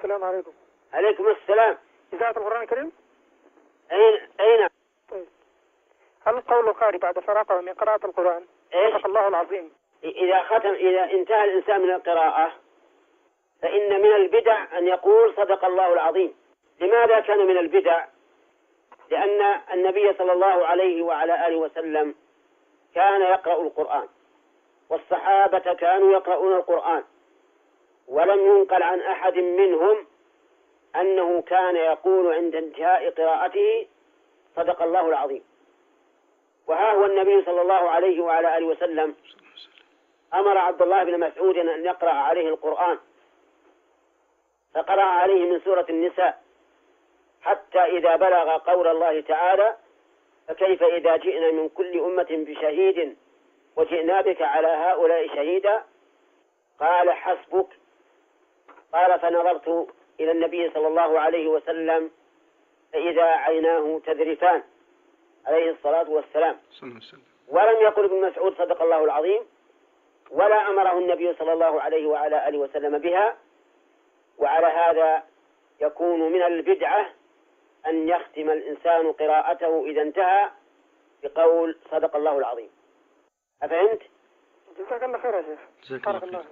السلام عليكم. عليكم السلام. إذاعة القرآن الكريم؟ أين؟ طيب. هل قول القارئ بعد فراغه من قراءة القرآن صدق الله العظيم إذا انتهى الإنسان من القراءة فإن من البدع أن يقول صدق الله العظيم. لماذا كان من البدع؟ لأن النبي صلى الله عليه وعلى آله وسلم كان يقرأ القرآن، والصحابة كانوا يقرؤون القرآن، ولم ينقل عن أحد منهم أنه كان يقول عند انتهاء قراءته صدق الله العظيم. وها هو النبي صلى الله عليه وعلى آله وسلم أمر عبد الله بن مسعود أن يقرأ عليه القرآن، فقرأ عليه من سورة النساء حتى إذا بلغ قول الله تعالى فكيف إذا جئنا من كل أمة بشهيد وجئنا بك على هؤلاء شهيدا، قال حسبك. قال فنظرت إلى النبي صلى الله عليه وسلم فإذا عيناه تذرفان عليه الصلاة والسلام. ولم يقل ابن مسعود صدق الله العظيم، ولا أمره النبي صلى الله عليه وعلى آله وسلم بها. وعلى هذا يكون من البدعة أن يختم الإنسان قراءته إذا انتهى بقول صدق الله العظيم. أفهمت؟ جزاك الله خير يا شيخ.